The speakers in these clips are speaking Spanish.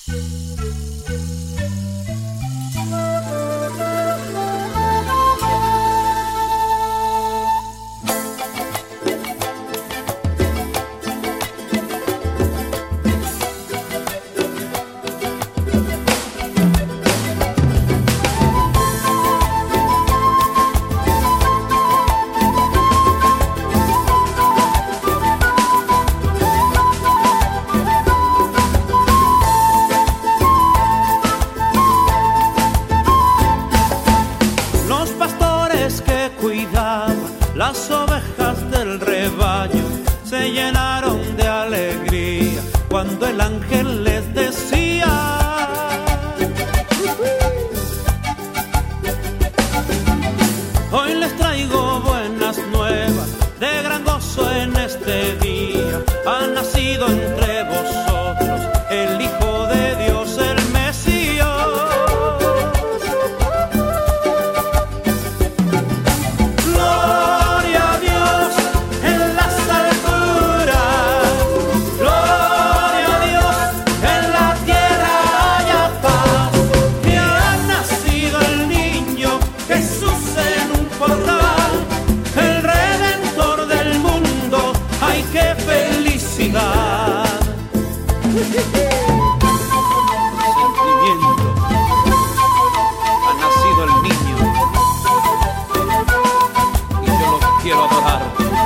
Las ovejas del rebaño se llenaron de alegría cuando el ángel les decía: hoy les traigo buenas nuevas, de gran gozo en este día. Ha nacido entre vosotros el Hijo de Dios, el Mesías. Sentimiento, ha nacido el niño y yo lo quiero adorar.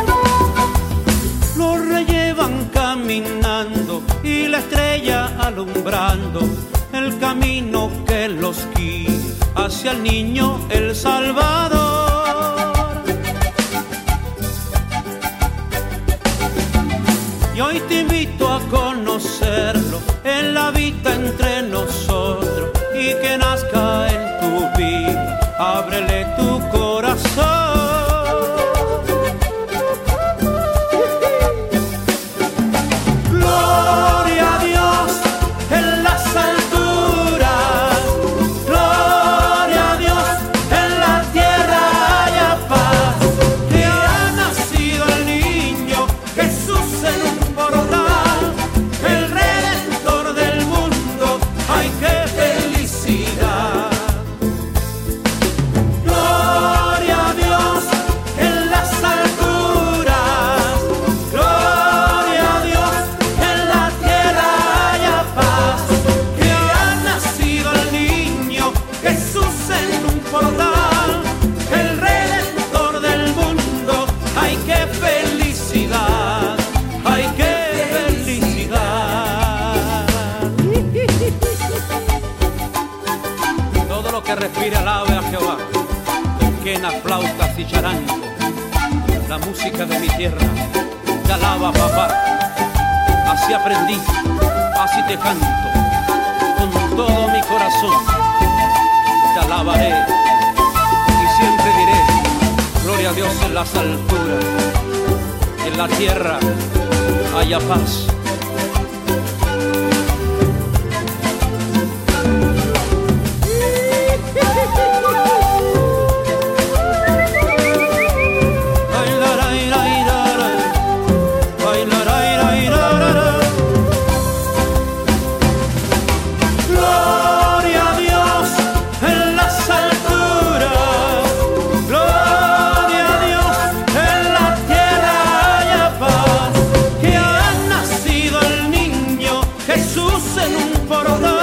Los reyes van caminando y la estrella alumbrando el camino que los guía hacia el niño el Salvador. Y hoy te invito a conocerlo, Él habita entre nosotros y que nazca en tu vida, ábrele tu corazón. Gloria a Dios en las alturas, gloria a Dios en la tierra haya paz, que ha nacido el niño Jesús en un respire, alabe a Jehová, quena, flautas y charango, la música de mi tierra, te alaba, papá. Así aprendí, así te canto, con todo mi corazón, te alabaré y siempre diré: gloria a Dios en las alturas, en la tierra haya paz. Jesús en un portal.